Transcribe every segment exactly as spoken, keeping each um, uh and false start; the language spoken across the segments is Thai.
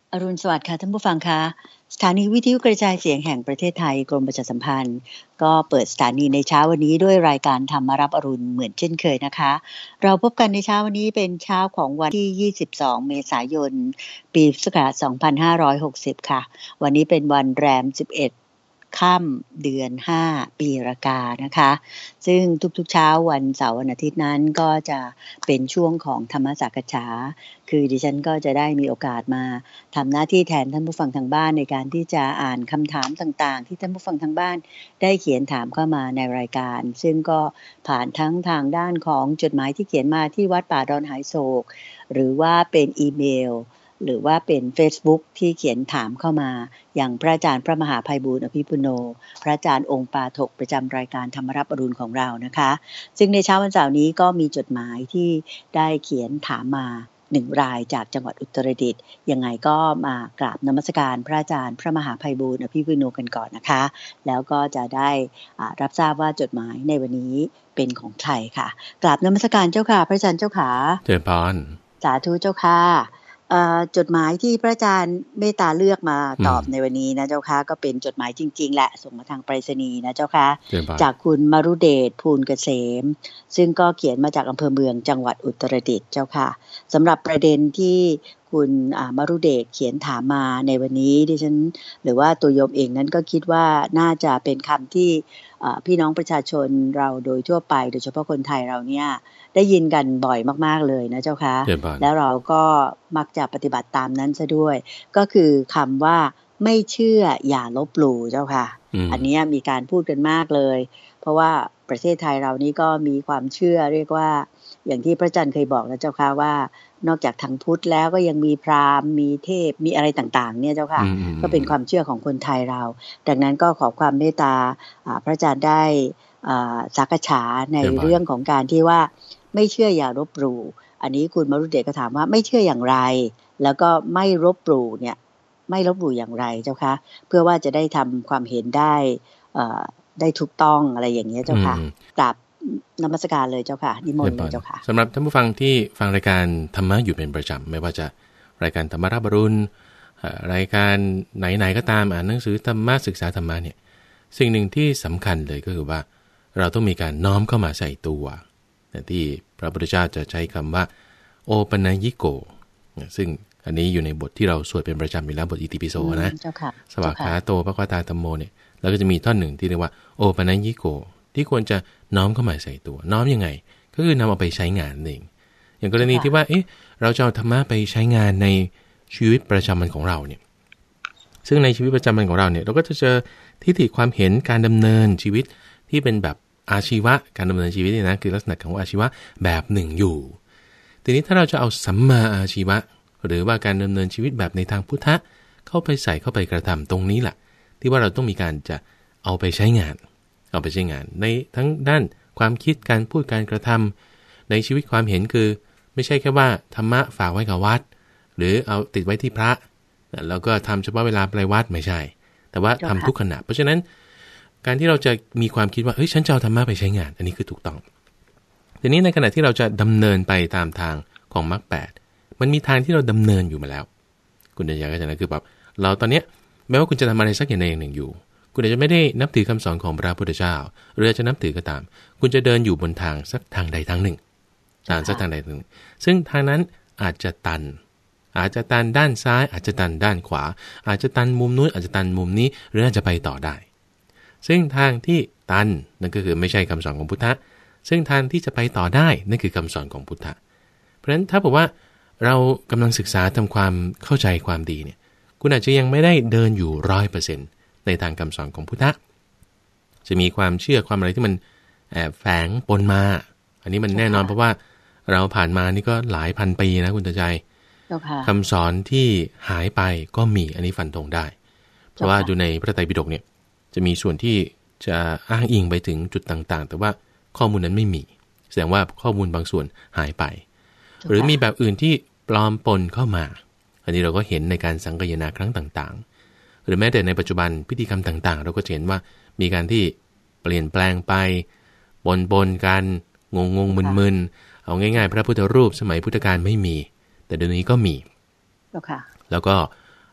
อรุณสวัสดิ์ค่ะท่านผู้ฟังคะสถานีวิทยุกระจายเสียงแห่งประเทศไทยกรมประชาสัมพันธ์ก็เปิดสถานีในเช้าวันนี้ด้วยรายการธรรมรับอรุณเหมือนเช่นเคยนะคะเราพบกันในเช้าวันนี้เป็นเช้าของวันที่ยี่สิบสองเมษายนปีพุทธศักราชสองพันห้าร้อยหกสิบค่ะวันนี้เป็นวันแรมสิบเอ็ดค่ำเดือนห้าปีรากานะคะซึ่งทุกๆเช้าวันเสาร์วันอาทิตย์นั้นก็จะเป็นช่วงของธรรมสักฉาคือดิฉันก็จะได้มีโอกาสมาทำหน้าที่แทนท่านผู้ฟังทางบ้านในการที่จะอ่านคำถามต่างๆที่ท่านผู้ฟังทางบ้านได้เขียนถามเข้ามาในรายการซึ่งก็ผ่านทั้งทางด้านของจดหมายที่เขียนมาที่วัดป่าดอนหายโศกหรือว่าเป็นอีเมลหรือว่าเป็น Facebook ที่เขียนถามเข้ามาอย่างพระอาจารย์พระมหาไพบูลย์อภิปุโนพระอาจารย์องค์ปาฐกประจำรายการธรรมรับอรุณของเรานะคะซึ่งในเช้าวันเสาร์นี้ก็มีจดหมายที่ได้เขียนถามมาหนึ่งรายจากจังหวัดอุตรดิตถ์ยังไงก็มากราบนมัสการพระอาจารย์พระมหาไพบูลย์อภิปุโนกันก่อนนะคะแล้วก็จะได้รับทราบว่าจดหมายในวันนี้เป็นของใครค่ะกราบนมัสการเจ้าค่ะพระอาจารย์เจ้าค่ะเจริญพรสาธุเจ้าค่ะจดหมายที่พระอาจารย์เมตตาเลือกมาตอบในวันนี้นะเจ้าค่ะก็เป็นจดหมายจริงๆแหละส่งมาทางไปรษณีย์นะเจ้าค่ะจากคุณมรุเดชภูลเกษมซึ่งก็เขียนมาจากอำเภอเมืองจังหวัดอุตรดิตถ์เจ้าค่ะสำหรับประเด็นที่คุณมรุเดชเขียนถามมาในวันนี้ดิฉันหรือว่าตัวโยมเองนั้นก็คิดว่าน่าจะเป็นคำที่พี่น้องประชาชนเราโดยทั่วไปโดยเฉพาะคนไทยเราเนี่ยได้ยินกันบ่อยมากๆเลยนะเจ้าค่ะแล้วเราก็มักจะปฏิบัติตามนั้นซะด้วยก็คือคำว่าไม่เชื่ออย่าลบหลู่เจ้าค่ะ อ, อันนี้มีการพูดกันมากเลยเพราะว่าประเทศไทยเรานี่ก็มีความเชื่อเรียกว่าอย่างที่พระอาจารย์เคยบอกนะเจ้าค่ะว่านอกจากทางพุทธแล้วก็ยังมีพราหมณ์มีเทพมีอะไรต่างๆเนี่ยเจ้าค่ะก็เป็นความเชื่อของคนไทยเราดังนั้นก็ขอความเมตตาพระอาจารย์ได้สักษาในเรื่องของการที่ว่าไม่เชื่ออย่าลบหลู่อันนี้คุณมรุเดชก็ถามว่าไม่เชื่ออย่างไรแล้วก็ไม่ลบหลู่เนี่ยไม่ลบหลู่อย่างไรเจ้าคะเพื่อว่าจะได้ทำความเห็นได้ได้ถูกต้องอะไรอย่างนี้เจ้าค่ะกราบนมัสการเลยเจ้าค่ะนิมนต์เลยเจ้าค่ะสำหรับท่านผู้ฟังที่ฟังรายการธรรมะอยู่เป็นประจำไม่ว่าจะรายการธรรมรับอรุณรายการไหนๆก็ตามอ่านหนังสือธรรมะศึกษาธรรมะเนี่ยสิ่งหนึ่งที่สำคัญเลยก็คือว่าเราต้องมีการน้อมเข้ามาใส่ตัวที่พระพุทธเจ้าจะใช้คำว่าโอปัญญิโกซึ่งอันนี้อยู่ในบทที่เราสวดเป็นประจำอยู่แล้วบทอิติปิโสนะสวากขาโตภควตาธัมโมเนี่ยแล้วก็จะมีท่อนหนึ่งที่เรียกว่าโอปัญญิโกที่ควรจะน้อมเข้ามาใส่ตัวน้อมยังไงก็คือนำเอาไปใช้งานเองอย่างกรณีที่ว่าเอ๊ะเราจะเอาธรรมะไปใช้งานในชีวิตประจำวันของเราเนี่ยซึ่งในชีวิตประจำวันของเราเนี่ยเราก็จะเจอทิฏฐิความเห็นการดำเนินชีวิตที่เป็นแบบอาชีวะการดำเนินชีวิตนี่นะคือลักษณะของอาชีวะแบบหนึ่งอยู่ทีนี้ถ้าเราจะเอาสัมมาอาชีวะหรือว่าการดำเนินชีวิตแบบในทางพุทธะเข้าไปใส่เข้าไปกระทำตรงนี้แหละที่ว่าเราต้องมีการจะเอาไปใช้งานเอาไปใช้งานในทั้งด้านความคิดการพูดการกระทำในชีวิตความเห็นคือไม่ใช่แค่ว่าธรรมะฝากไว้กับวัดหรือเอาติดไว้ที่พระแล้วก็ทำเฉพาะเวลาไปวัดไม่ใช่แต่ว่าทำทุกขณะเพราะฉะนั้นการที่เราจะมีความคิดว่าเฮ้ยฉันจะเอาธรรมะไปใช้งานอันนี้คือถูกต้องทีนี้ในขณะที่เราจะดำเนินไปตามทางของมรรคแปดมันมีทางที่เราดำเนินอยู่มาแล้วคุณเดียก็จะนะคือแบบเราตอนนี้แม้ว่าคุณจะทำอะไรสักอย่างใดอย่างหนึ่งอยู่คุณอาจจะไม่ได้นับถือคำสอนของพระพุทธเจ้าหรือจะนับถือก็ตามคุณจะเดินอยู่บนทางสักทางใดทางหนึ่งทางสักทางใดทางหนึ่งซึ่งทางนั้นอาจจะตันอาจจะตันด้านซ้ายอาจจะตันด้านขวาอาจจะตันมุมนู้นอาจจะตันมุมนี้หรืออาจจะไปต่อได้ซึ่งทางที่ตันนั่นก็คือไม่ใช่คำสอนของพุทธะซึ่งทางที่จะไปต่อได้นั่นคือคำสอนของพุทธะเพราะฉะนั้นถ้าบอกว่าเรากำลังศึกษาทำความเข้าใจความดีเนี่ยคุณอาจจะยังไม่ได้เดินอยู่ร้อยเปอร์เซ็นต์ในทางคำสอนของพุทธะจะมีความเชื่อความอะไรที่มันแอบแฝงปนมาอันนี้มันแน่นอนเพราะว่าเราผ่านมานี่ก็หลายพันปีนะคุณตาใจคำสอนที่หายไปก็มีอันนี้ฟันธงได้เพราะว่าดูในพระไตรปิฎกเนี่ยจะมีส่วนที่จะอ้างอิงไปถึงจุดต่างๆแต่ว่าข้อมูลนั้นไม่มีแสดงว่าข้อมูลบางส่วนหายไปหรือมีแบบอื่นที่ปลอมปนเข้ามาอันนี้เราก็เห็นในการสังคายนาครั้งต่างๆหรือแม้แต่ในปัจจุบันพิธีกรรมต่างๆเราก็เห็นว่ามีการที่เปลี่ยนแปลงไปปนๆกันงงๆมึนๆเอาง่ายๆพระพุทธรูปสมัยพุทธกาลไม่มีแต่เดี๋ยวนี้ก็มีแล้วก็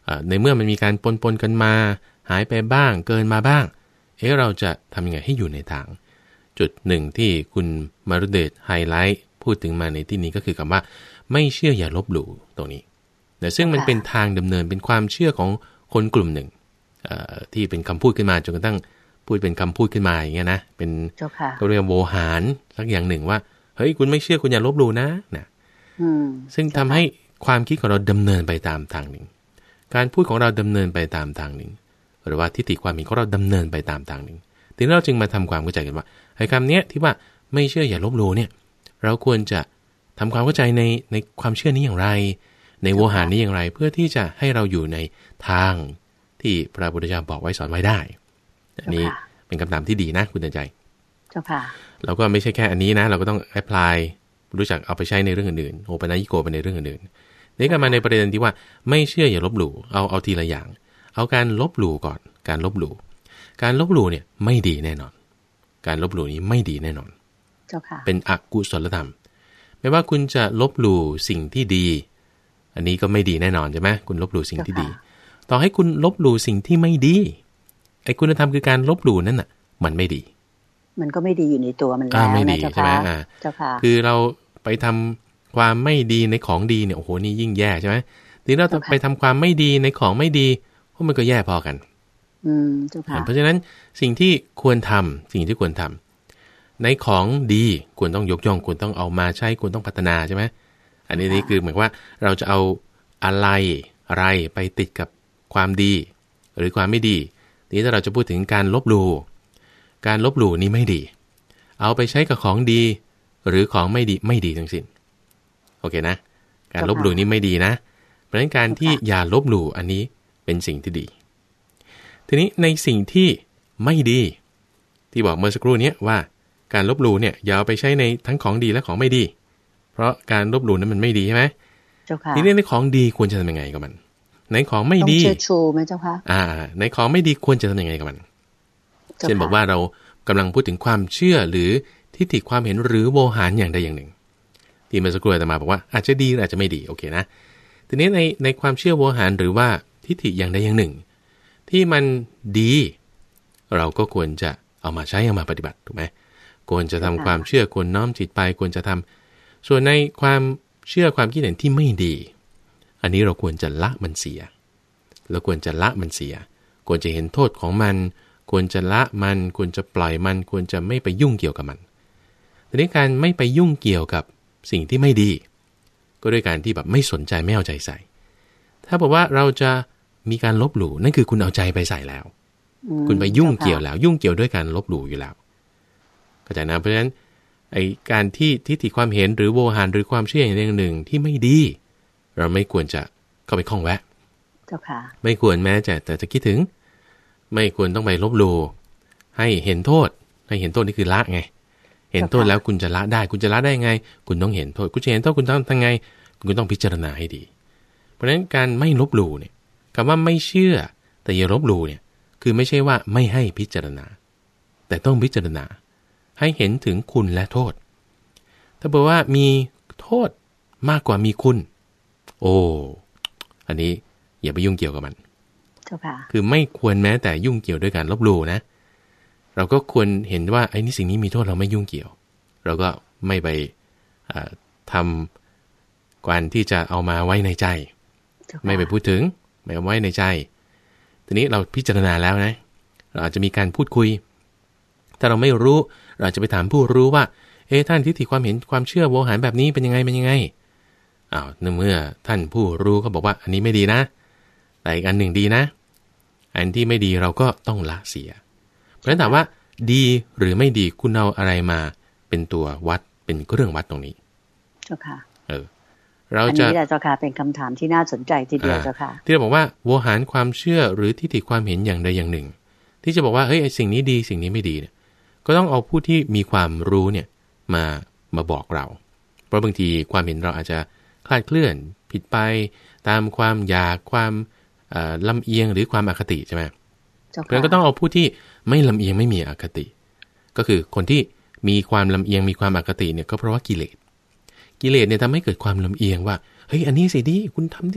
ในเมื่อมันมีการปนปนกันมาหายไปบ้างเกินมาบ้างเอ๊ะเราจะทำยังไงให้อยู่ในทางจุดหนึ่งที่คุณมารุเดชไฮไลท์พูดถึงมาในที่นี้ก็คือคำว่าไม่เชื่ออย่าลบหลู่ตรงนี้แต่ซึ่งมันเป็นทางดำเนินเป็นความเชื่อของคนกลุ่มหนึ่งที่เป็นคำพูดขึ้นมาจนกระทั่งพูดเป็นคำพูดขึ้นมาอย่างเงี้ยนะเป็นก็เรียกโวหารสักอย่างหนึ่งว่าเฮ้ยคุณไม่เชื่อคุณอย่าลบหลู่นะนะซึ่งทำให้ความคิดของเราดำเนินไปตามทางหนึ่งการพูดของเราดำเนินไปตามทางหนึ่งหรือว่าทิฏฐิความเห็นของเราดำเนินไปตามทางหนึ่งทีนี้เราจึงมาทำความเข้าใจกันว่าไอ้คำเนี้ยที่ว่าไม่เชื่ออย่าลบหลู่เนี่ยเราควรจะทำความเข้าใจในในความเชื่อนี้อย่างไรในโวหารนี้อย่างไรเพื่อที่จะให้เราอยู่ในทางที่พระพุทธเจ้าบอกไว้สอนไว้ได้อันนี้เป็นคำถามที่ดีนะคุณเตือนใจเจ้าค่ะเราก็ไม่ใช่แค่อันนี้นะเราก็ต้องแอพพลายรู้จักเอาไปใช้ในเรื่องอื่นๆโอปนัญิโกไปในเรื่องอื่นๆนี่ก็มาในประเด็นที่ว่าไม่เชื่ออย่าลบหลู่เอาเอาทีละอย่างเอาการลบหลู่ก่อนการลบหลู่การลบหลู่เนี่ยไม่ดีแน่นอนการลบหลู่นี้ไม่ดีแน่นอนเจ้าค่ะเป็นอกุศลธรรมไม่ว่าคุณจะลบหลู่สิ่งที่ดีอันนี้ก็ไม่ดีแน่นอนใช่ไหมคุณลบหลู่สิ่งที่ดีต่อให้คุณลบหลู่สิ่งที่ไม่ดีไอ้คุณธรรมคือการลบหลู่นั่นน่ะมันไม่ดีมันก็ไม่ดีอยู่ในตัวมันแล้วนะเจ้าค่ะเจ้าค่ะคือเราไปทำความไม่ดีในของดีเนี่ยโอ้โหนี่ยิ่งแย่ใช่ไหมทีนี้เราไปทำความไม่ดีในของไม่ดีเพราะมันก็แย่พอกันอืมเจ้าค่ะเพราะฉะนั้นสิ่งที่ควรทำสิ่งที่ควรทำในของดีควรต้องยกย่องควรต้องเอามาใช้ควรต้องพัฒนาใช่ไหมอันนี้นี่คือหมายว่าเราจะเอาอะไรอะไรไปติดกับความดีหรือความไม่ดีทีนี้ถ้าเราจะพูดถึงการลบหลู่การลบหลู่นี้ไม่ดีเอาไปใช้กับของดีหรือของไม่ดีไม่ดีทั้งสิ้นโอเคนะการลบหลู่นี้ไม่ดีนะเพราะฉะนั้นการที่อย่าลบหลู่อันนี้เป็นสิ่งที่ดีทีนี้ในสิ่งที่ไม่ดีที่บอกเมื่อสักครู่นี้ว่าการลบหลู่เนี่ยอย่าเอาไปใช้ในทั้งของดีและของไม่ดีเพราะการลบหลู่นั้นมันไม่ดีใช่ไหมทีนี้ในของดีควรจะทำยังไงกับมันในของไม่ดีต้องเชิดชูไหมเจ้าคะอ่าในของไม่ดีควรจะทำยังไงกับมันเช่นบอกว่าเรากำลังพูดถึงความเชื่อหรือทิฏฐิความเห็นหรือโวหารอย่างใดอย่างหนึ่งที่เมื่อสักครู่อาตมาบอกว่าอาจจะดีหรืออาจจะไม่ดีโอเคนะทีนี้ในในความเชื่อโวหารหรือว่าทิฏฐิอย่างใดอย่างหนึ่งที่มันดีเราก็ควรจะเอามาใช้เอามาปฏิบัติถูกไหมควรจะทำความเชื่อควรน้อมจิตไปควรจะทำส่วนในความเชื่อความคิดเห็นที่ไม่ดีอันนี้เราควรจะละมันเสียเราควรจะละมันเสียควรจะเห็นโทษของมันควรจะละมันควรจะปล่อยมันควรจะไม่ไปยุ่งเกี่ยวกับมันแต่ในการไม่ไปยุ่งเกี่ยวกับสิ่งที่ไม่ดีก็ด้วยการที่แบบไม่สนใจไม่เอาใจใส่ถ้าบอกว่าเราจะมีการลบหลู่นั่นคือคุณเอาใจไปใส่แล้วคุณไปยุ่งเกี่ยวแล้วยุ่งเกี่ยวด้วยการลบหลู่อยู่แล้วเข้าใจนะเพราะฉะนั้นไอ้การที่ทิฏฐิความเห็นหรือโวหารหรือความเชื่ออย่างหนึ่งที่ไม่ดีเราไม่ควรจะเข้าไปข้องแวะเจ้าค่ะไม่ควรแม้แต่แต่จะคิดถึงไม่ควรต้องไปลบหลู่ให้เห็นโทษให้เห็นโทษนี่คือละไงเห็นโทษแล้วคุณจะละได้คุณจะละได้ไงคุณต้องเห็นโทษคุณจะเห็นโทษคุณต้องทำไงคุณต้องพิจารณาให้ดีเพราะฉะนั้นการไม่ลบหลู่เนี่ยคำว่าไม่เชื่อแต่อย่าลบหลู่เนี่ยคือไม่ใช่ว่าไม่ให้พิจารณาแต่ต้องพิจารณาให้เห็นถึงคุณและโทษถ้าบอกว่ามีโทษมากกว่ามีคุณโอ้อันนี้อย่าไปยุ่งเกี่ยวกับมันคือไม่ควรแม้แต่ยุ่งเกี่ยวด้วยการลบหลู่นะเราก็ควรเห็นว่าไอ้นี่สิ่งนี้มีโทษเราไม่ยุ่งเกี่ยวเราก็ไม่ไปทำการที่จะเอามาไว้ในใจไม่ไปพูดถึงไม่เอาไว้ในใจทีนี้เราพิจารณาแล้วนะเราอาจจะมีการพูดคุยถ้าเราไม่รู้เราอาจจะไปถามผู้รู้ว่าเอ๊ะท่านทิฏฐิความเห็นความเชื่อโวหารแบบนี้เป็นยังไงเป็นยังไงอ้าวเมื่อท่านผู้รู้เขาบอกว่าอันนี้ไม่ดีนะแต่อีกอันหนึ่งดีนะอันที่ไม่ดีเราก็ต้องละเสียเพราะฉะนั้นถามว่าดีหรือไม่ดีคุณเอาอะไรมาเป็นตัววัดเป็นเครื่องวัดตรงนี้เจ้าค่ะเออเราจะอันนี้เจ้าค่ะเป็นคำถามที่น่าสนใจทีเดียวเจ้าค่ะที่เราบอกว่าโวหารความเชื่อหรือทิฏฐิความเห็นอย่างใดอย่างหนึ่งที่จะบอกว่าเฮ้ยสิ่งนี้ดีสิ่งนี้ไม่ดีเนี่ยก็ต้องเอาผู้ที่มีความรู้เนี่ยมามาบอกเราเพราะบางทีความเห็นเราอาจจะคลาดเคลื่อนผิดไปตามความอยากความลำเอียงหรือความอคติใช่ไหมเพราะฉะนั้นก็ต้องเอาผู้ที่ไม่ลำเอียงไม่มีอคติก็คือคนที่มีความลำเอียงมีความอคติเนี่ยก็เพราะว่ากิเลสกิเลสเนี่ยทำให้เกิดความลำเอียงว่าเฮ้ยอันนี้สิดีคุณทำดิ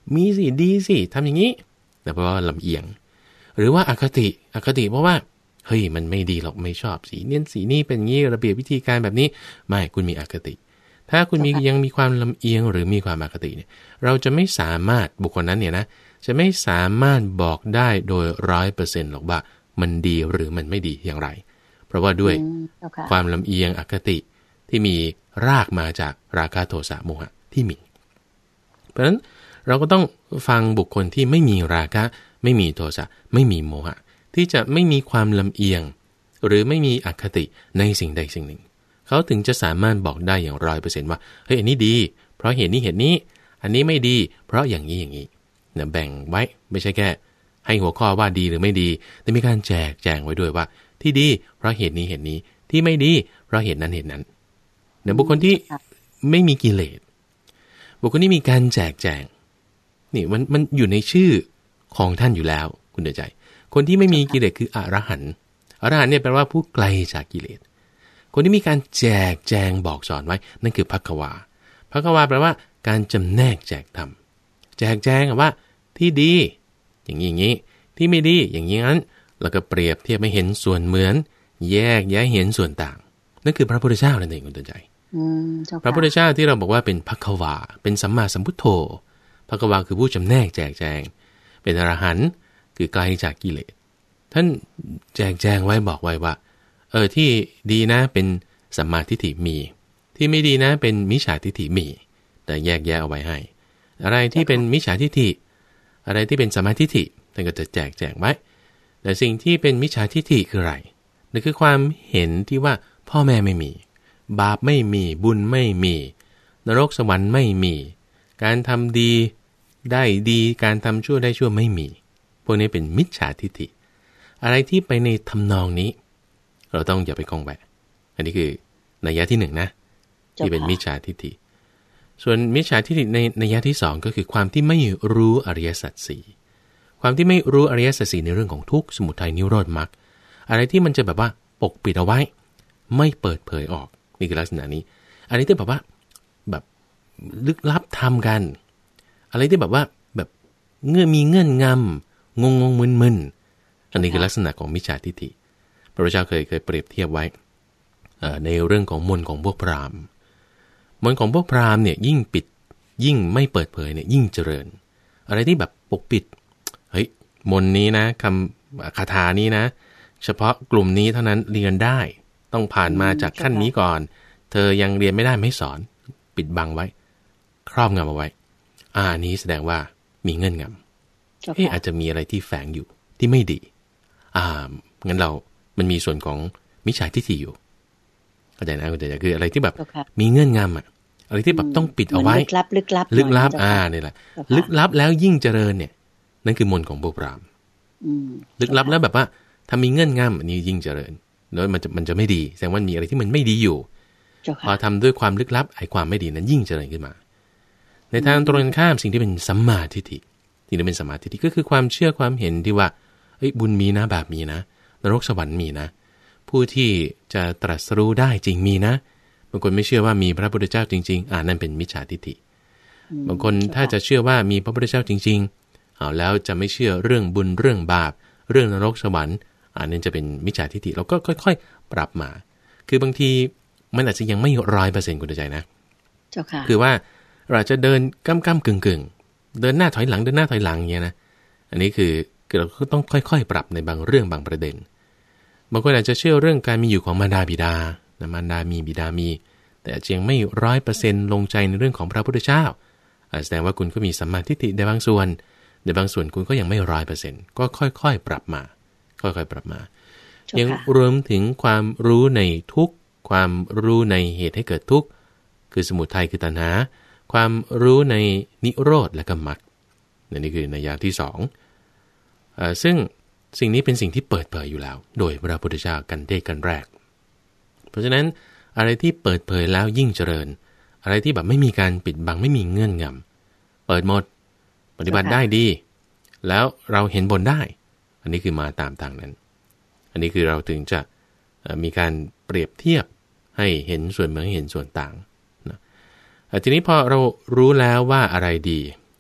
มีสิดีสิทำอย่างนี้แต่เพราะว่าลำเอียงหรือว่าอคติอคติเพราะว่าเฮ้ยมันไม่ดีหรอกไม่ชอบสีนี้สีนี้เป็นงี้ระเบียบวิธีการแบบนี้ไม่คุณมีอคติถ้าคุณมียังมีความลำเอียงหรือมีความอคติเนี่ยเราจะไม่สามารถบุคคลนั้นเนี่ยนะจะไม่สามารถบอกได้โดยร้อยเปอร์เซ็นต์หรอกว่ามันดีหรือมันไม่ดีอย่างไรเพราะว่าด้วยความลำเอียงอคติที่มีรากมาจากราคะโทสะโมหะที่มีเพราะฉะนั้นเราก็ต้องฟังบุคคลที่ไม่มีราคะไม่มีโทสะไม่มีโมหะที่จะไม่มีความลำเอียงหรือไม่มีอคติในสิ่งใดสิ่งหนึ่งเขาถึงจะสามารถบอกได้อย่างร้อยเปอร์เซ็นต์ว่าเฮ้ยอันนี้ดีเพราะเหตุนี้เหตุนี้อันนี้ไม่ดีเพราะอย่างนี้อย่างนี้เนี่ยแบ่งไว้ไม่ใช่แค่ให้หัวข้อว่าดีหรือไม่ดีแต่มีการแจกแจงไว้ด้วยว่าที่ดีเพราะเหตุนี้เหตุนี้ที่ไม่ดีเพราะเหตุนั้นเหตุนั้นเนี่ยบุคคลที่ไม่มีกิเลสบุคคลที่มีการแจกแจงนี่มันมันอยู่ในชื่อของท่านอยู่แล้วคุณเดือใจคนที่ไม่มีกิเลสคืออรหันต์อรหันต์เนี่ยแปลว่าผู้ไกลจากกิเลสคนที่มีการแจกแจงบอกสอนไว้นั่นคือภักขวาภักขวาแปลว่าการจำแนกแจกธรรมแจกแจงว่าที่ดีอย่างนี้อย่างนี้ที่ไม่ดีอย่างนี้นั้นแล้วก็เปรียบเทียบให้เห็นส่วนเหมือนแยกแยะเห็นส่วนต่างนั่นคือพระพุทธเจ้านั่นเองคุณเตือนใจพระพุทธเจ้าที่เราบอกว่าเป็นภักขวาเป็นสัมมาสัมพุทโธภักขวาคือผู้จำแนกแจกแจงเป็นอรหันต์คือไกลจากกิเลสท่านแจกแจงไว้บอกไว้ว่าเออที่ดีนะเป็นสัมมาทิฏฐิมีที่ไม่ดีนะเป็นมิจฉาทิฏฐิมีแต่แยกแยะเอาไว้ให้อะไรที่เป็นมิจฉาทิฏฐิอะไรที่เป็นสัมมาทิฏฐิท่านก็จะแจกแจงไว้แต่สิ่งที่เป็นมิจฉาทิฏฐิคืออะไรนั่นคือความเห็นที่ว่าพ่อแม่ไม่มีบาปไม่มีบุญไม่มีนรกสวรรค์ไม่มีการทำดีได้ดีการทำชั่วได้ชั่วไม่มีพวกนี้เป็นมิจฉาทิฏฐิอะไรที่ไปในทำนองนี้เราต้องอย่าไปคล้องแวะอันนี้คือนัยยะที่หนึ่งนะที่เป็นมิจฉาทิฏฐิส่วนมิจฉาทิฏฐิในนัยยะที่สองก็คือความที่ไม่รู้อริยสัจสี่ความที่ไม่รู้อริยสัจสี่ในเรื่องของทุกข์สมุทัยนิโรธมรรคอะไรที่มันจะแบบว่าปกปิดเอาไว้ไม่เปิดเผยออกนี่คือลักษณะนี้อันนี้ที่แบบว่าแบบลึกลับทำกันอะไรที่แบบว่าแบบเงื่อนมีเงื่อนงำงงงมึนมึนอันนี้คือลักษณะของมิจฉาทิฏฐิพระพุทธเจ้าเคยเคยเปรียบเทียบไว้ในเรื่องของมนต์ของพวกพราหมณ์มนต์ของพวกพราหมณ์เนี่ยยิ่งปิดยิ่งไม่เปิดเผยเนี่ยยิ่งเจริญอะไรที่แบบปกปิดเฮ้ยมนต์นี้นะคำคาถานี้นะเฉพาะกลุ่มนี้เท่านั้นเรียนได้ต้องผ่านมาจากขั้นนี้ก่อนเธอยังเรียนไม่ได้ไม่สอนปิดบังไว้ครอบงำเอาไว้อ่านี้แสดงว่ามีเงื่อนงำที่อาจจะมีอะไรที่แฝงอยู่ที่ไม่ดีอ่างั้นเรามันมีส่วนของมิจฉาทิฏฐิอยู่เข้าใจนะเข้าใจคืออะไรที่แบบมีเงื่อนงำอ่ะอะไรที่แบบต้องปิดเอาไว้ลึกลับลึกลับลึกลับอ่านี่แหละลึกลับแล้วยิ่งเจริญเนี่ยนั่นคือมนต์ของพวกพราหมณ์ลึกลับแล้วแบบว่าถ้ามีเงื่อนงำอันนี้ยิ่งเจริญแล้วมันจะมันจะไม่ดีแสดงว่ามีอะไรที่มันไม่ดีอยู่พอทำด้วยความลึกลับไอ้ความไม่ดีนั้นยิ่งเจริญขึ้นมาในทางตรงกันข้ามสิ่งที่เป็นสัมมาทิฏฐิสิ่งที่เป็นสัมมาทิฏฐิก็คือความเชื่อความเห็นที่ว่าเอ้ยบุญมีนะบาปมีนะนรกสวรรค์มีนะผู้ที่จะตรัสรู้ได้จริงมีนะบางคนไม่เชื่อว่ามีพระพุทธเจ้าจริงๆอ่านั่นเป็นมิจฉาทิฏฐิบางคนถ้าจะเชื่อว่ามีพระพุทธเจ้าจริงๆเอาแล้วจะไม่เชื่อเรื่องบุญเรื่องบาปเรื่องนรกสวรรค์อ่านั่นจะเป็นมิจฉาทิฏฐิเราก็ค่อยๆปรับมาคือบางทีมันอาจจะยังไม่ร้อยเปอร์เซ็นต์คุณใจนะเจ้าค่ะคือว่าเราจะเดินก้ำก้ำกึ่งกึ่งเดินหน้าถอยหลังเดินหน้าถอยหลังอย่างเงี้ยนะอันนี้คือเราก็ต้องค่อยๆปรับในบางเรื่องบางประเด็นบางคนอาจจะเชื่อเรื่องการมีอยู่ของมารดาบิดามารดามีบิดามีแต่อาจจะยังไม่ร้อยเปอร์เซ็นต์ลงใจในเรื่องของพระพุทธเจ้าแสดงว่าคุณก็มีสัมมาทิฏฐิในบางส่วนในบางส่วนคุณก็ยังไม่ร้อยเปอร์เซ็นต์ก็ค่อยๆปรับมาค่อยๆปรับมายังรวมถึงความรู้ในทุกข์ความรู้ในเหตุให้เกิดทุกข์คือสมุทัยคือตัณหาความรู้ในนิโรธและก็มรรคนี่คือนัยยะที่สองอ่าซึ่งสิ่งนี้เป็นสิ่งที่เปิดเผยอยู่แล้วโดยพระพุทธเจ้ากันได้กันแรกเพราะฉะนั้นอะไรที่เปิดเผยแล้วยิ่งเจริญอะไรที่แบบไม่มีการปิดบังไม่มีเงื่อนงำเปิดหมดปฏิบัติได้ดีแล้วเราเห็นผลได้อันนี้คือมาตามทางนั้นอันนี้คือเราถึงจะมีการเปรียบเทียบให้เห็นส่วนเหมือนเห็นส่วนต่างนะทีนี้พอเรารู้แล้วว่าอะไรดี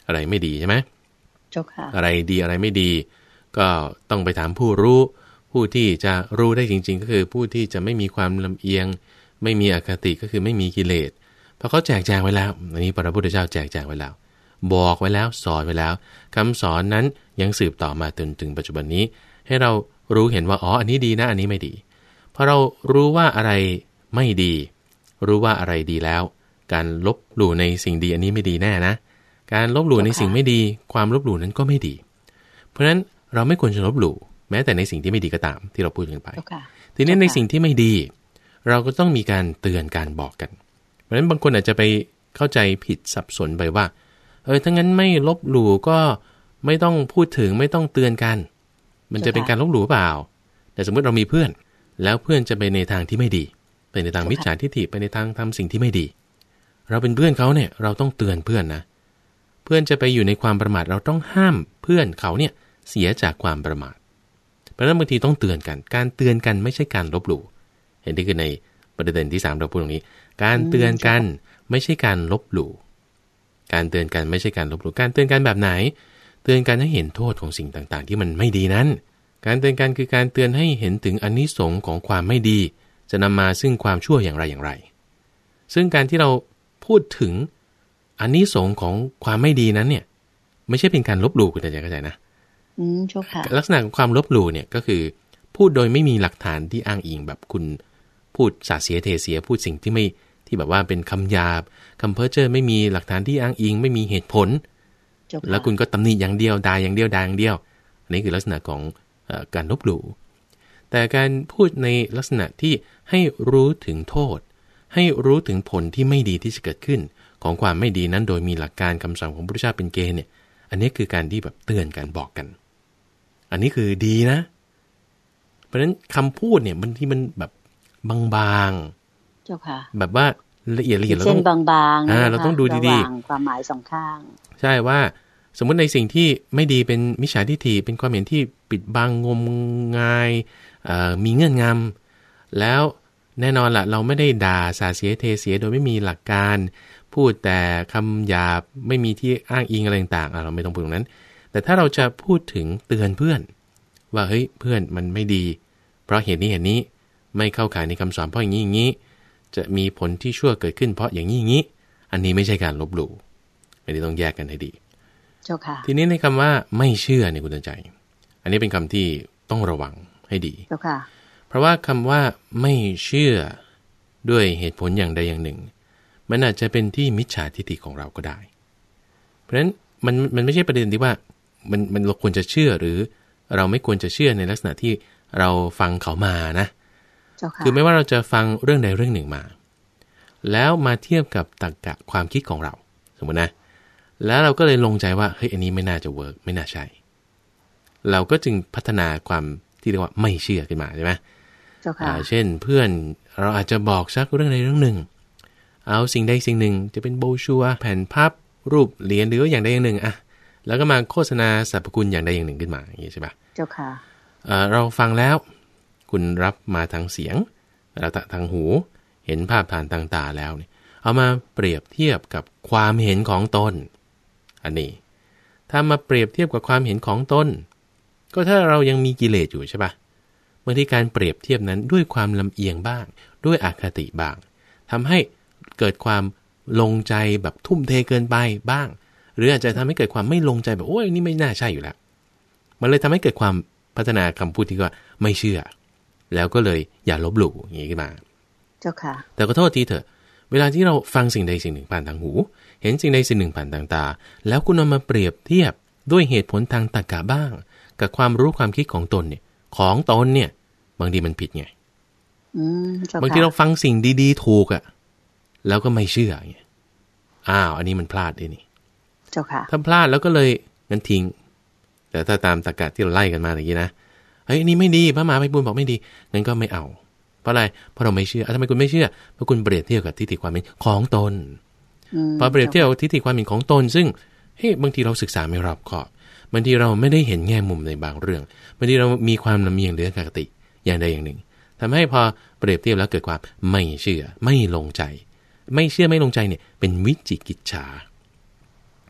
อะไรไม่ดีใช่ไหมเจ้าค่ะอะไรดีอะไรไม่ดีก็ต้องไปถามผู้รู้ผู้ที่จะรู้ได้จริงๆก็คือผู้ที่จะไม่มีความลำเอียงไม่มีอคติก็คือไม่มีกิเลสเพราะเขาแจกแจงไว้แล้วอันนี้พระพุทธเจ้าแจกแจงไว้แล้วบอกไว้แล้วสอนไว้แล้วคำสอนนั้นยังสืบต่อมาจนถึงปัจจุบันนี้ให้เรารู้เห็นว่าอ๋ออันนี้ดีนะอันนี้ไม่ดีพอเรารู้ว่าอะไรไม่ดีรู้ว่าอะไรดีแล้วการลบหลู่ในสิ่งดีอันนี้ไม่ดีแน่นะการลบหลู่ในสิ่งไม่ดีความลบหลู่นั้นก็ไม่ดีเพราะฉะนั้นเราไม่ควรจะลบหลู่แม้แต่ในสิ่งที่ไม่ดีก็ตามที่เราพูดกันไปทีนี้ในสิ่งที่ไม่ดีเราก็ต้องมีการเตือนการบอกกันเพราะฉะนั้นบางคนอาจจะไปเข้าใจผิดสับสนไปว่าเออถ้างั้นไม่ลบหลู่ก็ไม่ต้องพูดถึงไม่ต้องเตือนกันมันจะเป็นการลบหลู่เปล่าแต่สมมติเรามีเพื่อนแล้วเพื่อนจะไปในทางที่ไม่ดีไปในทางมิจฉาทิฏฐิไปในทางทำสิ่งที่ไม่ดีเราเป็นเพื่อนเขาเนี่ยเราต้องเตือนเพื่อนนะเพื่อนจะไปอยู่ในความประมาทเราต้องห้ามเพื่อนเขาเนี่ยเสียจากความประมาทเพราะฉะนั้นบางทีต้องเตือนกันการเตือนกันไม่ใช่การลบหลู่เห็นที่คือในประเด็นที่สามเราพูดตรงนี้การเตือนกันไม่ใช่การลบหลู่การเตือนกันไม่ใช่การลบหลู่การเตือนกันแบบไหนเตือนกันให้เห็นโทษของสิ่งต่างๆที่มันไม่ดีนั้นการเตือนกันคือการเตือนให้เห็นถึงอานิสงส์ของความไม่ดีจะนำมาซึ่งความชั่วอย่างไรอย่างไรซึ่งการที่เราพูดถึงอานิสงส์ของความไม่ดีนั้นเนี่ยไม่ใช่เป็นการลบหลู่คุณเข้าใจเข้าใจนะอืมใช่ค่ะลักษณะของความลบหลู่เนี่ยก็คือพูดโดยไม่มีหลักฐานที่อ้างอิงแบบคุณพูดสาเสียเทเสียพูดสิ่งที่ไม่ที่แบบว่าเป็นคำหยาบคำเพ้อเจ้อไม่มีหลักฐานที่อ้างอิงไม่มีเหตุผลแล้วคุณก็ตำหนิอย่างเดียวด่าอย่างเดียวด่าอย่างเดียวอันนี้คือลักษณะของเอ่อการลบหลู่แต่การพูดในลักษณะที่ให้รู้ถึงโทษให้รู้ถึงผลที่ไม่ดีที่จะเกิดขึ้นของความไม่ดีนั้นโดยมีหลักการคำสอนของพระพุทธเจ้าเป็นเกณฑ์เนี่ยอันนี้คือการที่แบบเตือนกันบอกกันอันนี้คือดีนะเพราะฉะนั้นคำพูดเนี่ยบางทีมันแบบบางๆเจ้าค่ะแบบว่าละเอียดละเอียดเราต้องบางๆอ่าเราต้องดูดีๆความหมายสองข้างใช่ว่าสมมุติในสิ่งที่ไม่ดีเป็นมิจฉาทิฏฐิเป็นความเห็นที่ปิดบังงมงายเอ่อมีเงื่อนงำแล้วแน่นอนล่ะเราไม่ได้ด่าสาเสียเทเสียโดยไม่มีหลักการพูดแต่คำหยาบไม่มีที่อ้างอิงอะไรต่างๆเราไม่ต้องพูดตรงนั้นแต่ถ้าเราจะพูดถึงเตือนเพื่อนว่าเฮ้ยเพื่อนมันไม่ดีเพราะเหตุนี้เหตุนี้ไม่เข้าข่ายในคำสอนเพราะอย่างนี้อย่างนี้จะมีผลที่ชั่วเกิดขึ้นเพราะอย่างนี้อย่างนี้อันนี้ไม่ใช่การลบหลู่ไม่ได้ต้องแยกกันให้ดีเจ้าค่ะทีนี้ในคำว่าไม่เชื่อเนี่ยคุณเตือนใจอันนี้เป็นคำที่ต้องระวังให้ดีเจ้าค่ะเพราะว่าคำว่าไม่เชื่อด้วยเหตุผลอย่างใดอย่างหนึ่งมันอาจจะเป็นที่มิจฉาทิฏฐิของเราก็ได้เพราะฉะนั้นมันมันไม่ใช่ประเด็นที่ว่ามันมันเราควรจะเชื่อหรือเราไม่ควรจะเชื่อในลักษณะที่เราฟังเขามานะคือไม่ว่าเราจะฟังเรื่องใดเรื่องหนึ่งมาแล้วมาเทียบกับตรรกะความคิดของเราสมมตินะแล้วเราก็เลยลงใจว่าเฮ้ยอันนี้ไม่น่าจะเวิร์กไม่น่าใช่เราก็จึงพัฒนาความที่เรียกว่าไม่เชื่อขึ้นมาใช่ไหมเจ้าค่ะเช่นเพื่อนเราอาจจะบอกสักเรื่องใดเรื่องหนึ่งเอาสิ่งใดสิ่งหนึ่งจะเป็นโบรชัวร์แผ่นพับรูปเหรียญหรือว่าอย่างใดอย่างหนึ่งอะแล้วก็มาโฆษณาสรรพคุณอย่างใดอย่างหนึ่งขึ้นมาอย่างนี้ใช่ปะเจ้าค่ะเราฟังแล้วคุณรับมาทางเสียงแล้วทางหูเห็นภาพผ่านทางตาแล้วเนี่ยเอามาเปรียบเทียบกับความเห็นของตนอันนี้ถ้ามาเปรียบเทียบกับความเห็นของตนก็ถ้าเรายังมีกิเลสอยู่ใช่ปะบางทีการเปรียบเทียบนั้นด้วยความลำเอียงบ้างด้วยอคติบ้างทำให้เกิดความลงใจแบบทุ่มเทเกินไปบ้างหรืออาจจะทำให้เกิดความไม่ลงใจแบบโอ้ยนี่ไม่น่าใช่อยู่แล้วมันเลยทำให้เกิดความพัฒนาคำพูดที่ว่าไม่เชื่อแล้วก็เลยอย่าลบหลู่อย่างนี้ขึ้นมาเจ้าค่ะแต่ก็โทษทีเถอะเวลาที่เราฟังสิ่งใดสิ่งหนึ่งผ่านทางหูเห็นสิ่งใดสิ่งหนึ่งผ่านทางตาแล้วคุณเอามาเปรียบเทียบด้วยเหตุผลทางตรรกะบ้างกับความรู้ความคิดของตนเนี่ยของตนเนี่ยบางทีมันผิดไงบางทีเราฟังสิ่งดีๆถูกอ่ะแล้วก็ไม่เชื่อไงอ้าวอันนี้มันพลาดดินี่เจ้าค่ะถ้าพลาดแล้วก็เลยงั้นทิ้งแต่ถ้าตามตรรกะที่เราไล่กันมาอย่างนี้นะเฮ้ยนี่ไม่ดีพระมหาไพบูลย์บอกไม่ดีงั้นก็ไม่เอาเพราะอะไรเพราะเราไม่เชื่อทำไมคุณไม่เชื่อเพราะคุณเปรียบเทียบกับทิฏฐิความเห็นของตนพอเปรียบเทียบกับทิฏฐิความเห็นของตนซึ่งเฮ้ยบางทีเราศึกษาไม่รอบคอบบางทีเราไม่ได้เห็นแง่มุมในบางเรื่องบางทีเรามีความลำเอียงหรืออคติอย่างใดอย่างหนึ่งทำให้พอเปรียบเทียบแล้วเกิดความไม่เชื่อไม่ลงใจไม่เชื่อไม่ลงใจเนี่ยเป็นวิจิกิจฉา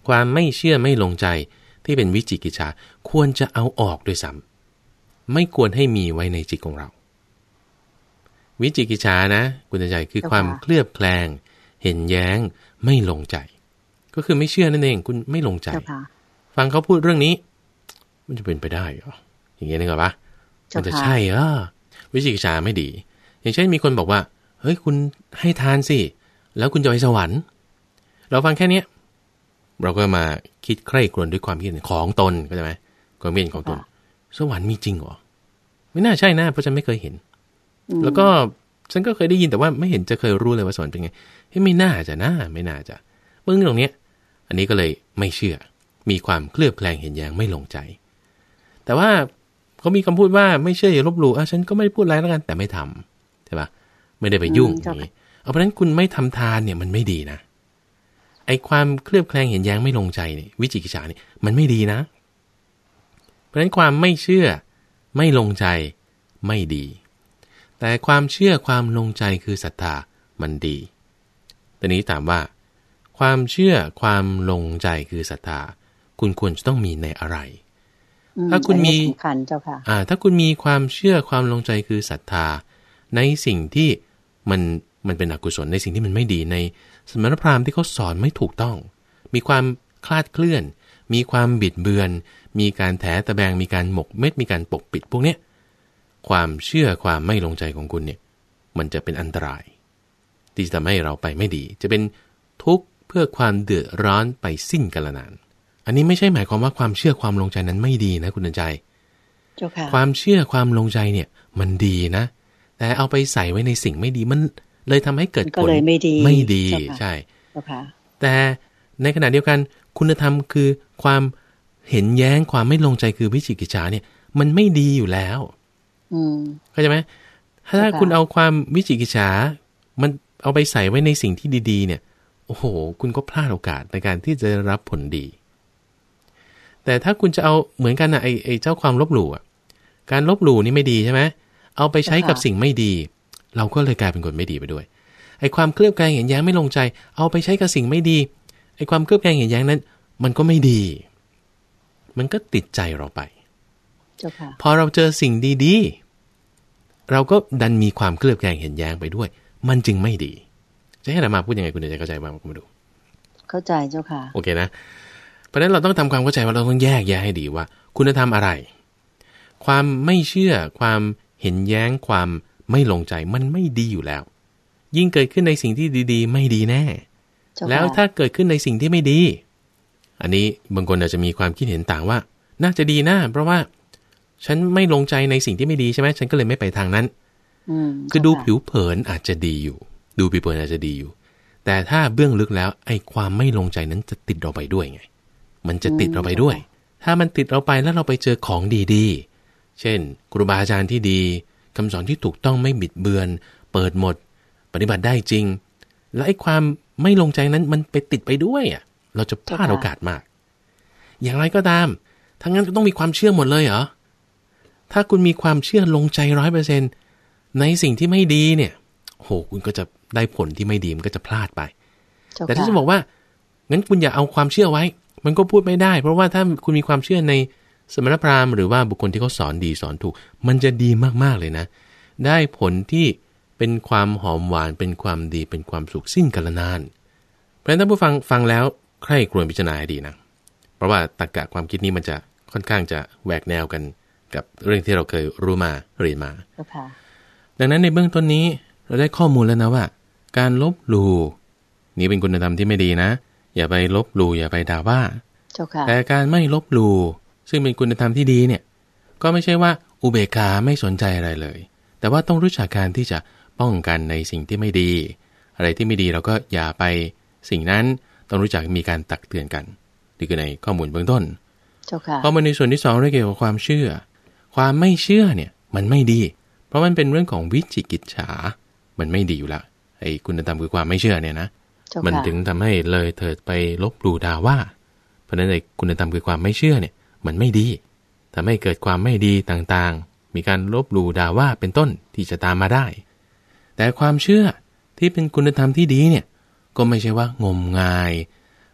ความไม่เชื่อไม่ลงใจที่เป็นวิจิกิจฉาควรจะเอาออกด้วยซ้ำไม่ควรให้มีไว้ในจิตของเราวิจิกิจฉานะคุณใจคือความเคลือบแคลงเห็นแย้งไม่ลงใจก็คือไม่เชื่อนั่นเองคุณไม่ลงใจฟังเขาพูดเรื่องนี้มันจะเป็นไปได้เหรออย่างเงี้ยนึกออกปะมันจะใช่เหรอวิจิกิจฉาไม่ดีอย่างเช่นมีคนบอกว่าเฮ้ยคุณให้ทานสิแล้วคุณจะไปสวรรค์เราฟังแค่นี้เราก็มาคิดใคร่ครวญด้วยความคิดของตนเข้าใจไหมความคิดของตนสวรรค์มีจริงเหรอไม่น่าใช่นะเพราะฉันไม่เคยเห็นแล้วก็ฉันก็เคยได้ยินแต่ว่าไม่เห็นจะเคยรู้เลยว่าสวรรค์เป็นไงเฮ้ยไม่น่าจะน่าไม่น่าจะเรื่องตรงนี้อันนี้ก็เลยไม่เชื่อมีความเคลือบแคลงเห็นแย้งไม่ลงใจแต่ว่าเขามีคำพูดว่าไม่เชื่ออย่าลบหลู่อ่ะฉันก็ไม่พูดอะไรแล้วกันแต่ไม่ทำใช่ปะไม่ได้ไปยุ่งอย่างนี้เอาเพราะฉะนั้นคุณไม่ทำทานเนี่ยมันไม่ดีนะไอ้ความเคลือบแคลงเห็นแย้งไม่ลงใจเนี่ยวิจิกิจฉานี่มันไม่ดีนะเพราะฉะนั้นความไม่เชื่อไม่ลงใจไม่ดีแต่ความเชื่อความลงใจคือศรัทธามันดีแต่นี้ถามว่าความเชื่อความลงใจคือศรัทธาคุณควรจะต้องมีในอะไรถ้าคุณมีอ่าถ้าคุณมีความเชื่อความลงใจคือศรัทธาในสิ่งที่มันมันเป็นอกุศลในสิ่งที่มันไม่ดีในสมณพราหมณ์ที่เขาสอนไม่ถูกต้องมีความคลาดเคลื่อนมีความบิดเบือนมีการแถตะแบงมีการหมกเม็ดมีการปกปิดพวกเนี้ยความเชื่อความไม่ลงใจของคุณเนี่ยมันจะเป็นอันตรายที่จะทำให้เราไปไม่ดีจะเป็นทุกข์เพื่อความเดือดร้อนไปสิ้นกาลนานอันนี้ไม่ใช่หมายความว่าความเชื่อความลงใจนั้นไม่ดีนะคุณใจความเชื่อความลงใจเนี่ยมันดีนะแต่เอาไปใส่ไว้ในสิ่งไม่ดีมันเลยทำให้เกิดผลไม่ดีไม่ดีใช่แต่ในขณะเดียวกันคุณธรรมคือความเห็นแย้งความไม่ลงใจคือวิจิกิจฉาเนี่ยมันไม่ดีอยู่แล้วเข้าใจไหมถ้าคุณเอาความวิจิกิจฉามันเอาไปใส่ไว้ในสิ่งที่ดีๆเนี่ยโอ้โหคุณก็พลาดโอกาสในการที่จะรับผลดีแต่ถ้าคุณจะเอาเหมือนกันนะไอ้ไอ้เจ้าความลบหลู่อ่ะการลบหลู่นี่ไม่ดีใช่ไหมเอาไปใช้กับสิ่งไม่ดีเราก็เลยกลายเป็นคนไม่ดีไปด้วยไอ้ความเคลือบแคลงเห็นแย้งไม่ลงใจเอาไปใช้กับสิ่งไม่ดีไอ้ความเคลือบแคลงเห็นแย้งนั้นมันก็ไม่ดีมันก็ติดใจเราไปพอเราเจอสิ่งดีๆเราก็ดันมีความเคลือบแคลงเห็นแย้งไปด้วยมันจึงไม่ดีจะให้อาตมาพูดยังไงคุณจะเข้าใจบ้างมาดูเข้าใจเจ้าค่ะโอเคนะเพราะฉะนั้นเราต้องทำความเข้าใจว่าเราต้องแยกแยะให้ดีว่าคุณธรรมอะไรความไม่เชื่อความเห็นแย้งความไม่ลงใจมันไม่ดีอยู่แล้วยิ่งเกิดขึ้นในสิ่งที่ดีๆไม่ดีแน่แล้วถ้าเกิดขึ้นในสิ่งที่ไม่ดีอันนี้บางคนอาจจะมีความคิดเห็นต่างว่าน่าจะดีนะเพราะว่าฉันไม่ลงใจในสิ่งที่ไม่ดีใช่ไหมฉันก็เลยไม่ไปทางนั้นคือดูผิวเผินอาจจะดีอยู่ดูผิวเผินอาจจะดีอยู่แต่ถ้าเบื้องลึกแล้วไอ้ความไม่ลงใจนั้นจะติดเราไปด้วยไงมันจะติดเราไปด้วยถ้ามันติดเราไปแล้วเราไปเจอของดีๆเช่นครูบาอาจารย์ที่ดีคำสอนที่ถูกต้องไม่บิดเบือนเปิดหมดปฏิบัติได้จริงแล้วไอ้ความไม่ลงใจนั้นมันไปติดไปด้วยอ่ะเราจะพลาดโอกาสมากอย่างไรก็ตามทั้งนั้นก็ต้องมีความเชื่อหมดเลยเหรอถ้าคุณมีความเชื่อลงใจ ร้อยเปอร์เซ็นต์ ในสิ่งที่ไม่ดีเนี่ยโหคุณก็จะได้ผลที่ไม่ดีมันก็จะพลาดไปแต่ถ้าจะบอกว่างั้นคุณอย่าเอาความเชื่อไว้มันก็พูดไม่ได้เพราะว่าถ้าคุณมีความเชื่อในสมณพราหมณ์หรือว่าบุคคลที่เขาสอนดีสอนถูกมันจะดีมากๆเลยนะได้ผลที่เป็นความหอมหวานเป็นความดีเป็นความสุขสิ้นกาลนานเพราะฉะนั้นท่านผู้ฟังฟังแล้วใคร่ครวญพิจารณาให้ดีนะเพราะว่าตรรกะความคิดนี้มันจะค่อนข้างจะแหวกแนวกันกับเรื่องที่เราเคยรู้มาเรียนมาดังนั้นในเบื้องต้นนี้เราได้ข้อมูลแล้วนะว่าการลบหลู่นี่เป็นคุณธรรมที่ไม่ดีนะอย่าไปลบหลู่อย่าไปด่าว่าแต่การไม่ลบหลู่ซึ่งเป็นคุณธรรมที่ดีเนี่ยก็ไม่ใช่ว่าอุเบกขาไม่สนใจอะไรเลยแต่ว่าต้องรู้จักการที่จะป้องกันในสิ่งที่ไม่ดีอะไรที่ไม่ดีเราก็อย่าไปสิ่งนั้นต้องรู้จักมีการตักเตือนกันนี่คือในข้อมูลเบื้องต้นข้อมูลในส่วนที่สองเรื่องเกี่ยวกับความเชื่อความไม่เชื่อเนี่ยมันไม่ดีเพราะมันเป็นเรื่องของวิจิกิจฉามันไม่ดีอยู่แล้วไอ้คุณธรรมคือความไม่เชื่อเนี่ยนะมันถึงทำให้เลยเถิดไปลบหลู่ด่าว่าเพราะฉะนั้นไอ้คุณธรรมคือความไม่เชื่อเนี่ยมันไม่ดีทำให้เกิดความไม่ดีต่างๆมีการลบหลู่ด่าว่าเป็นต้นที่จะตามมาได้แต่ความเชื่อที่เป็นคุณธรรมที่ดีเนี่ยก็ไม่ใช่ว่างมงาย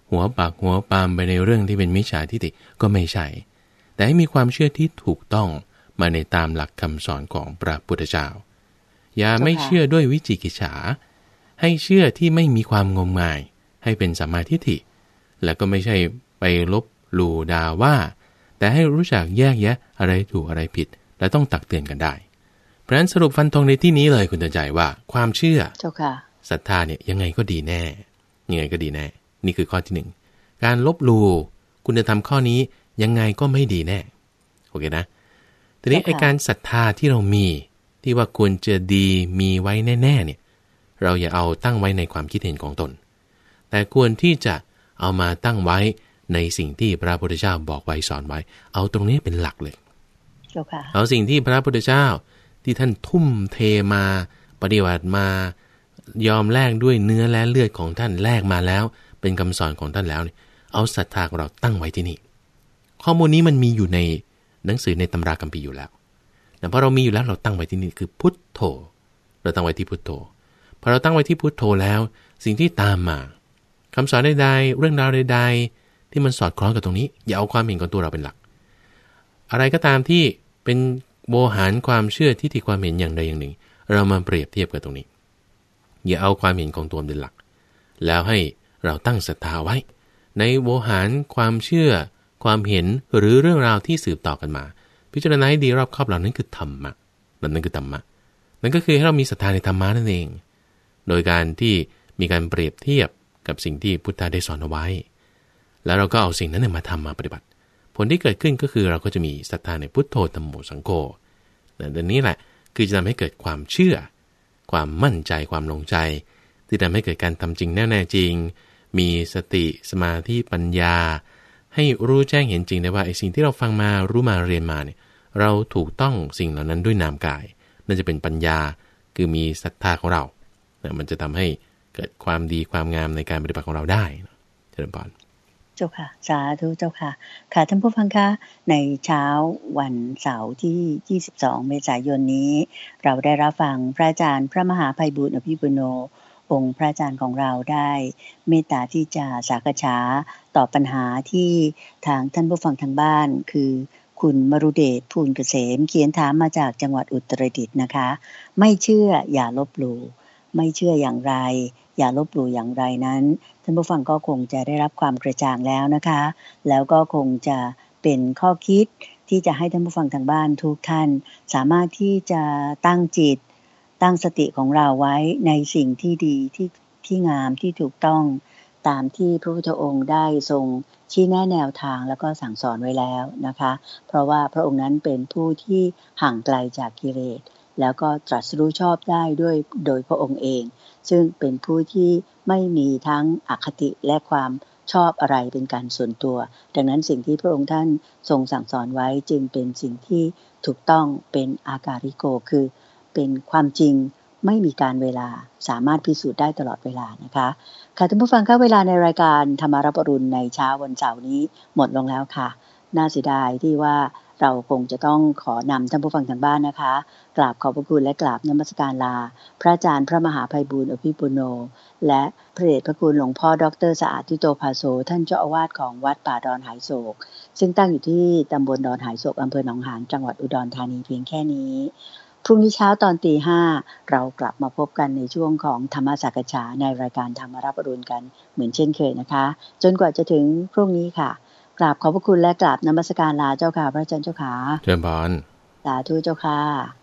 หัวปากหัวปามไปในเรื่องที่เป็นมิจฉาทิฏฐิก็ไม่ใช่แต่ให้มีความเชื่อที่ถูกต้องมาในตามหลักคำสอนของพระพุทธเจ้าอย่าไม่เชื่อด้วยวิจิกิจฉาให้เชื่อที่ไม่มีความงมงายให้เป็นสัมมาทิฏฐิแล้วก็ไม่ใช่ไปลบหลู่ด่าว่าแต่ให้รู้จักแยกแยะอะไรถูกอะไรผิดและต้องตักเตือนกันได้เพราะฉะนั้นสรุปฟันธงในที่นี้เลยคุณเตือนใจว่าความเชื่อศรัทธาเนี่ยยังไงก็ดีแน่ยังไงก็ดีแน่นี่คือข้อที่หนึ่งการลบหลู่คุณธรรมข้อนี้ยังไงก็ไม่ดีแน่โอเคนะทีนี้ไอ้การศรัทธาที่เรามีที่ว่าควรจะดีมีไว้แน่ๆเนี่ยเราอย่าเอาตั้งไว้ในความคิดเห็นของตนแต่ควรที่จะเอามาตั้งไว้ในสิ่งที่พระพุทธเจ้าบอกไว้สอนไว้เอาตรงนี้เป็นหลักเลยเอาสิ่งที่พระพุทธเจ้าที่ท่านทุ่มเทมาปฏิบัติมายอมแลกด้วยเนื้อและเลือดของท่านแลกมาแล้วเป็นคำสอนของท่านแล้วเนี่ยเอาศรัทธาของเราตั้งไว้ที่นี่ข้อมูลนี้มันมีอยู่ในหนังสือในตำราคัมภีร์อยู่แล้วแต่พอเรามีอยู่แล้วเราตั้งไว้ที่นี่คือพุทโธเราตั้งไว้ที่พุทโธพอเราตั้งไว้ที่พุทโธแล้วสิ่งที่ตามมาคำสอนใดๆเรื่องราวใดๆที่มันสอดคล้องกับตรงนี้อย่าเอาความเห็นของตัวเราเป็นหลักอะไรก็ตามที่เป็นโวหารความเชื่อที่ที่ความเห็นอย่างใดอย่างหนึ่งเรามาเปรียบเทียบกับตรงนี้อย่าเอาความเห็นของตัวเป็นหลักแล้วให้เราตั้งศรัทธาไว้ในโวหารความเชื่อความเห็นหรือเรื่องราวที่สืบต่อกันมาพิจารณาให้ดีรอบคอบเหล่านั้นคือธรรมะนั่นคือธรรมะนั่นก็คือให้เรามีศรัทธาในธรรมะนั่นเองโดยการที่มีการเปรียบเทียบกับสิ่งที่พุทธะได้สอนเอาไว้แล้วเราก็เอาสิ่งนั้นมาทำมาปฏิบัติผลที่เกิดขึ้นก็คือเราก็จะมีศรัทธาในพุทโธธัมโมสังโฆแต่เดี๋ยวนี้แหละคือจะทำให้เกิดความเชื่อความมั่นใจความลงใจที่ทำให้เกิดการทำจริงแน่แน่จริงมีสติสมาธิปัญญาให้รู้แจ้งเห็นจริงได้ว่าไอ้สิ่งที่เราฟังมารู้มาเรียนมาเนี่ยเราถูกต้องสิ่งเหล่านั้นด้วยนามกายนั่นจะเป็นปัญญาคือมีศรัทธาของเราเนี่ยมันจะทำให้เกิดความดีความงามในการปฏิบัติของเราได้เจริญพรเจ้าค่ะสาธุเจ้าค่ะค่ะท่านผู้ฟังคะในเช้าวันเสาร์ที่ยี่สิบสองเมษายนนี้เราได้รับฟังพระอาจารย์พระมหาไพบูลย์อภิปุโนองค์พระอาจารย์ของเราได้เมตตาที่จะสักษาตอบปัญหาที่ทางท่านผู้ฟังทางบ้านคือคุณมรุเดชภูลเกษมเขียนถามมาจากจังหวัดอุตรดิตถ์นะคะไม่เชื่ออย่าลบหลู่ไม่เชื่ออย่างไรอย่าลบหลู่อย่างไรนั้นท่านผู้ฟังก็คงจะได้รับความกระจ่างแล้วนะคะแล้วก็คงจะเป็นข้อคิดที่จะให้ท่านผู้ฟังทางบ้านทุกท่านสามารถที่จะตั้งจิตตั้งสติของเราไว้ในสิ่งที่ดีที่ที่งามที่ถูกต้องตามที่พระพุทธองค์ได้ทรงชี้แนะแนวทางแล้วก็สั่งสอนไว้แล้วนะคะเพราะว่าพระองค์นั้นเป็นผู้ที่ห่างไกลจากกิเลสแล้วก็ตรัสรู้ชอบได้ด้วยโดยพระองค์เองซึ่งเป็นผู้ที่ไม่มีทั้งอคติและความชอบอะไรเป็นการส่วนตัวดังนั้นสิ่งที่พระองค์ท่านทรงสั่งสอนไว้จึงเป็นสิ่งที่ถูกต้องเป็นอาการิโกคือเป็นความจริงไม่มีการเวลาสามารถพิสูจน์ได้ตลอดเวลานะคะค่ะท่านผู้ฟังคะเวลาในรายการธรรมารับอรุณในเช้าวันเสาร์นี้หมดลงแล้วค่ะน่าเสียดายที่ว่าเราคงจะต้องขอนำท่านผู้ฟังทางบ้านนะคะกราบขอบพระคุณและกราบนมัสการลาพระอาจารย์พระมหาไพบูลย์อภิปุโนและพระเดชพระคุณหลวงพ่อดร.สะอาดทิโตภาโสท่านเจ้าอาวาสของวัดป่าดอนหายโศกซึ่งตั้งอยู่ที่ตำบลดอนหายโศกอำเภอหนองหานจังหวัดอุดรธานีเพียงแค่นี้พรุ่งนี้เช้าตอนตีห้าเรากลับมาพบกันในช่วงของธรรมสักษาในรายการธรรมารับอรุณกันเหมือนเช่นเคยนะคะจนกว่าจะถึงพรุ่งนี้ค่ะกราบขอบพระคุณและกราบนมัสการลาเจ้าค่ะพระอาจารย์เจ้าค่ะเชิญพรสาธุเจ้าค่ะ